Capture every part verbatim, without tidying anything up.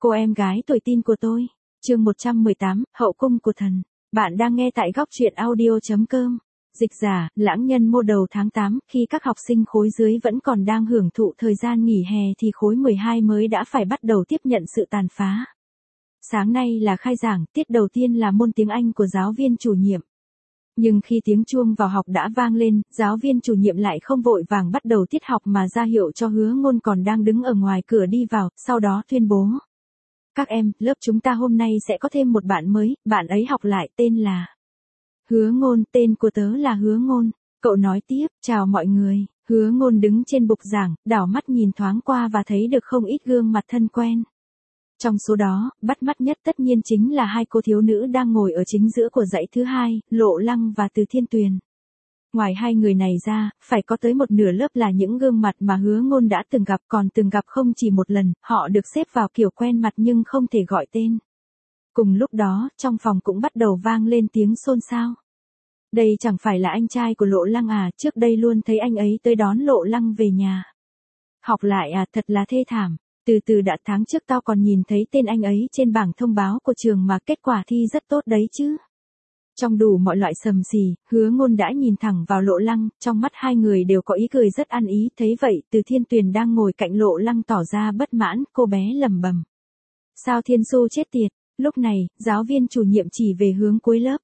Cô em gái tuổi tin của tôi. Chương một trăm mười tám, Hậu cung của thần. Bạn đang nghe tại góc truyện audio chấm com. Dịch giả, lãng nhân mô đầu tháng tám, khi các học sinh khối dưới vẫn còn đang hưởng thụ thời gian nghỉ hè thì khối mười hai mới đã phải bắt đầu tiếp nhận sự tàn phá. Sáng nay là khai giảng, tiết đầu tiên là môn tiếng Anh của giáo viên chủ nhiệm. Nhưng khi tiếng chuông vào học đã vang lên, giáo viên chủ nhiệm lại không vội vàng bắt đầu tiết học mà ra hiệu cho Hứa Ngôn còn đang đứng ở ngoài cửa đi vào, sau đó tuyên bố. Các em, lớp chúng ta hôm nay sẽ có thêm một bạn mới, bạn ấy học lại tên là Hứa Ngôn, tên của tớ là Hứa Ngôn. Cậu nói tiếp, chào mọi người. Hứa Ngôn đứng trên bục giảng, đảo mắt nhìn thoáng qua và thấy được không ít gương mặt thân quen. Trong số đó, bắt mắt nhất tất nhiên chính là hai cô thiếu nữ đang ngồi ở chính giữa của dãy thứ hai, Lộ Lăng và Từ Thiên Tuyền. Ngoài hai người này ra, phải có tới một nửa lớp là những gương mặt mà Hứa Ngôn đã từng gặp, còn từng gặp không chỉ một lần, họ được xếp vào kiểu quen mặt nhưng không thể gọi tên. Cùng lúc đó, trong phòng cũng bắt đầu vang lên tiếng xôn xao. Đây chẳng phải là anh trai của Lộ Lăng à, trước đây luôn thấy anh ấy tới đón Lộ Lăng về nhà. Học lại à, thật là thê thảm. Từ từ đã tháng trước tao còn nhìn thấy tên anh ấy trên bảng thông báo của trường mà kết quả thi rất tốt đấy chứ. Trong đủ mọi loại sầm xì, Hứa Ngôn đã nhìn thẳng vào Lộ Lăng, trong mắt hai người đều có ý cười rất ăn ý, thấy vậy, Từ Thiên Tuyền đang ngồi cạnh Lộ Lăng tỏ ra bất mãn, cô bé lẩm bẩm. Sao Thiên Xu chết tiệt, lúc này, giáo viên chủ nhiệm chỉ về hướng cuối lớp.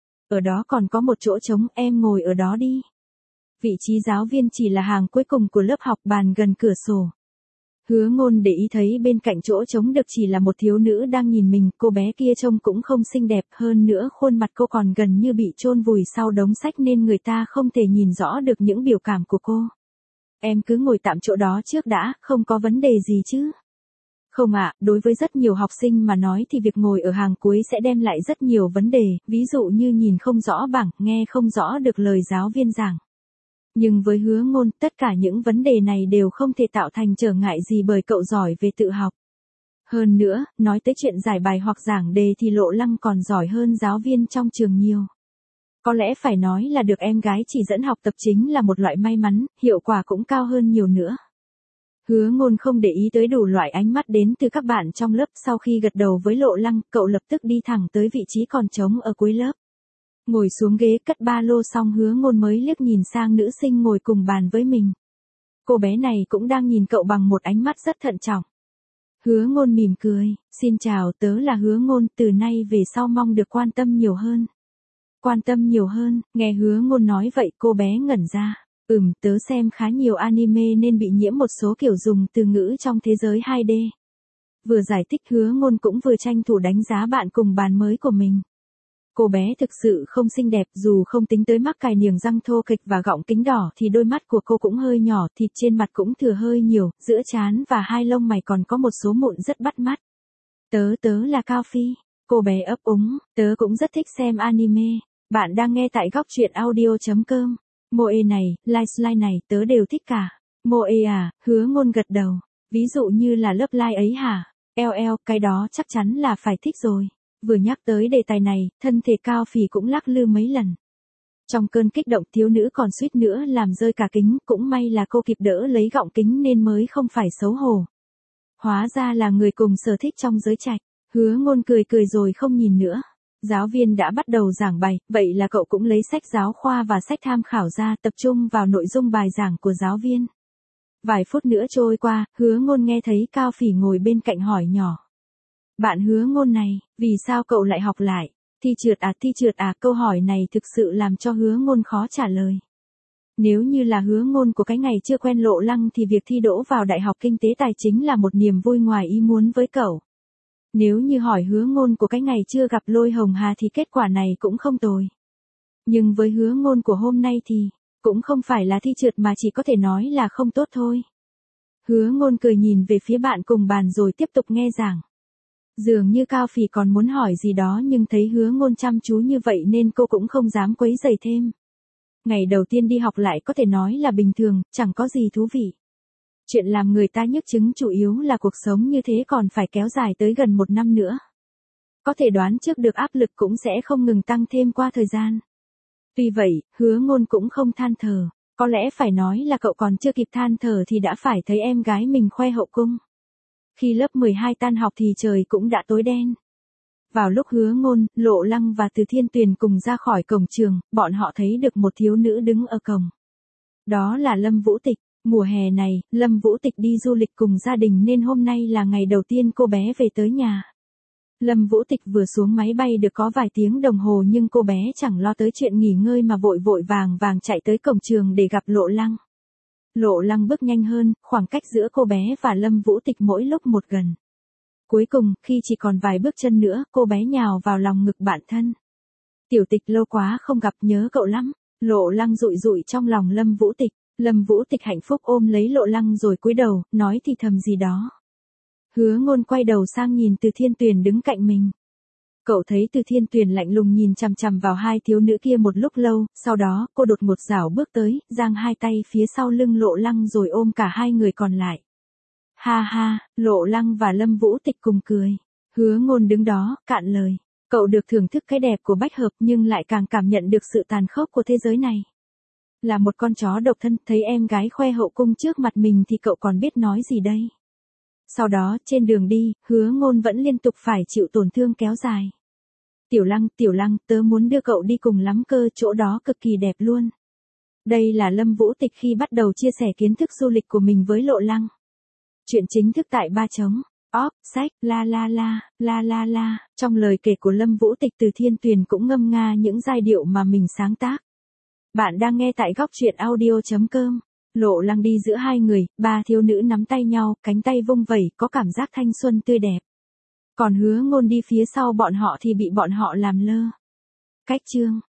Ở đó còn có một chỗ trống, em ngồi ở đó đi. Vị trí giáo viên chỉ là hàng cuối cùng của lớp học, bàn gần cửa sổ. Hứa Ngôn để ý thấy bên cạnh chỗ trống được chỉ là một thiếu nữ đang nhìn mình, cô bé kia trông cũng không xinh đẹp, hơn nữa khuôn mặt cô còn gần như bị chôn vùi sau đống sách nên người ta không thể nhìn rõ được những biểu cảm của cô. Em cứ ngồi tạm chỗ đó trước đã, không có vấn đề gì chứ? Không ạ, đối với rất nhiều học sinh mà nói thì việc ngồi ở hàng cuối sẽ đem lại rất nhiều vấn đề, ví dụ như nhìn không rõ bảng, nghe không rõ được lời giáo viên giảng. Nhưng với Hứa Ngôn, tất cả những vấn đề này đều không thể tạo thành trở ngại gì bởi cậu giỏi về tự học. Hơn nữa, nói tới chuyện giải bài hoặc giảng đề thì Lộ Lăng còn giỏi hơn giáo viên trong trường nhiều. Có lẽ phải nói là được em gái chỉ dẫn học tập chính là một loại may mắn, hiệu quả cũng cao hơn nhiều nữa. Hứa Ngôn không để ý tới đủ loại ánh mắt đến từ các bạn trong lớp, sau khi gật đầu với Lộ Lăng, cậu lập tức đi thẳng tới vị trí còn trống ở cuối lớp. Ngồi xuống ghế cất ba lô xong Hứa Ngôn mới liếc nhìn sang nữ sinh ngồi cùng bàn với mình. Cô bé này cũng đang nhìn cậu bằng một ánh mắt rất thận trọng. Hứa Ngôn mỉm cười, xin chào, tớ là Hứa Ngôn, từ nay về sau mong được quan tâm nhiều hơn. Quan tâm nhiều hơn, nghe Hứa Ngôn nói vậy cô bé ngẩn ra. Ừm, tớ xem khá nhiều anime nên bị nhiễm một số kiểu dùng từ ngữ trong thế giới hai D. Vừa giải thích Hứa Ngôn cũng vừa tranh thủ đánh giá bạn cùng bàn mới của mình. Cô bé thực sự không xinh đẹp, dù không tính tới mắc cài niềng răng thô kịch và gọng kính đỏ thì đôi mắt của cô cũng hơi nhỏ, thịt trên mặt cũng thừa hơi nhiều, giữa trán và hai lông mày còn có một số mụn rất bắt mắt. Tớ tớ là Cao Phi, cô bé ấp úng, tớ cũng rất thích xem anime. Bạn đang nghe tại góc truyện audio chấm com. Moe này, Live này, tớ đều thích cả. Moe à, Hứa Ngôn gật đầu. Ví dụ như là lớp Live ấy hả? Eo eo, cái đó chắc chắn là phải thích rồi. Vừa nhắc tới đề tài này, thân thể Cao Phỉ cũng lắc lư mấy lần. Trong cơn kích động thiếu nữ còn suýt nữa làm rơi cả kính, cũng may là cô kịp đỡ lấy gọng kính nên mới không phải xấu hổ. Hóa ra là người cùng sở thích trong giới trạch. Hứa Ngôn cười cười rồi không nhìn nữa. Giáo viên đã bắt đầu giảng bài, vậy là cậu cũng lấy sách giáo khoa và sách tham khảo ra tập trung vào nội dung bài giảng của giáo viên. Vài phút nữa trôi qua, Hứa Ngôn nghe thấy Cao Phỉ ngồi bên cạnh hỏi nhỏ. Bạn Hứa Ngôn này, vì sao cậu lại học lại? Thi trượt à, thi trượt à, câu hỏi này thực sự làm cho Hứa Ngôn khó trả lời. Nếu như là Hứa Ngôn của cái ngày chưa quen Lộ Lăng thì việc thi đỗ vào Đại học Kinh tế Tài chính là một niềm vui ngoài ý muốn với cậu. Nếu như hỏi Hứa Ngôn của cái ngày chưa gặp Lôi Hồng Hà thì kết quả này cũng không tồi. Nhưng với Hứa Ngôn của hôm nay thì, cũng không phải là thi trượt mà chỉ có thể nói là không tốt thôi. Hứa Ngôn cười nhìn về phía bạn cùng bàn rồi tiếp tục nghe giảng. Dường như Cao Phỉ còn muốn hỏi gì đó nhưng thấy Hứa Ngôn chăm chú như vậy nên cô cũng không dám quấy rầy thêm. Ngày đầu tiên đi học lại có thể nói là bình thường, chẳng có gì thú vị. Chuyện làm người ta nhức chứng chủ yếu là cuộc sống như thế còn phải kéo dài tới gần một năm nữa. Có thể đoán trước được áp lực cũng sẽ không ngừng tăng thêm qua thời gian. Tuy vậy, Hứa Ngôn cũng không than thở. Có lẽ phải nói là cậu còn chưa kịp than thở thì đã phải thấy em gái mình khoe hậu cung. Khi lớp mười hai tan học thì trời cũng đã tối đen. Vào lúc Hứa Ngôn, Lộ Lăng và Từ Thiên Tuyền cùng ra khỏi cổng trường, bọn họ thấy được một thiếu nữ đứng ở cổng. Đó là Lâm Vũ Tịch. Mùa hè này, Lâm Vũ Tịch đi du lịch cùng gia đình nên hôm nay là ngày đầu tiên cô bé về tới nhà. Lâm Vũ Tịch vừa xuống máy bay được có vài tiếng đồng hồ nhưng cô bé chẳng lo tới chuyện nghỉ ngơi mà vội vội vàng vàng chạy tới cổng trường để gặp Lộ Lăng. Lộ Lăng bước nhanh hơn, khoảng cách giữa cô bé và Lâm Vũ Tịch mỗi lúc một gần. Cuối cùng, khi chỉ còn vài bước chân nữa, cô bé nhào vào lòng ngực bạn thân. Tiểu Tịch lâu quá không gặp, nhớ cậu lắm. Lộ Lăng dụi dụi trong lòng Lâm Vũ Tịch. Lâm Vũ Tịch hạnh phúc ôm lấy Lộ Lăng rồi cúi đầu, nói thì thầm gì đó. Hứa Ngôn quay đầu sang nhìn Từ Thiên Tuyền đứng cạnh mình. Cậu thấy Từ Thiên Tuyền lạnh lùng nhìn chằm chằm vào hai thiếu nữ kia một lúc lâu, sau đó, cô đột ngột rảo bước tới, giang hai tay phía sau lưng Lộ Lăng rồi ôm cả hai người còn lại. Ha ha, Lộ Lăng và Lâm Vũ Tịch cùng cười. Hứa Ngôn đứng đó, cạn lời. Cậu được thưởng thức cái đẹp của bách hợp nhưng lại càng cảm nhận được sự tàn khốc của thế giới này. Là một con chó độc thân, thấy em gái khoe hậu cung trước mặt mình thì cậu còn biết nói gì đây. Sau đó, trên đường đi, Hứa Ngôn vẫn liên tục phải chịu tổn thương kéo dài. Tiểu Lăng, Tiểu Lăng, tớ muốn đưa cậu đi cùng lắm cơ, chỗ đó cực kỳ đẹp luôn. Đây là Lâm Vũ Tịch khi bắt đầu chia sẻ kiến thức du lịch của mình với Lộ Lăng. Chuyện chính thức tại ba chấm. Óp, sách, la la la, la la la. Trong lời kể của Lâm Vũ Tịch, Từ Thiên Tuyền cũng ngâm nga những giai điệu mà mình sáng tác. Bạn đang nghe tại góc truyện audio chấm com. Lộ Lăng đi giữa hai người, ba thiếu nữ nắm tay nhau, cánh tay vung vẩy, có cảm giác thanh xuân tươi đẹp. Còn Hứa Ngôn đi phía sau bọn họ thì bị bọn họ làm lơ. Cách chương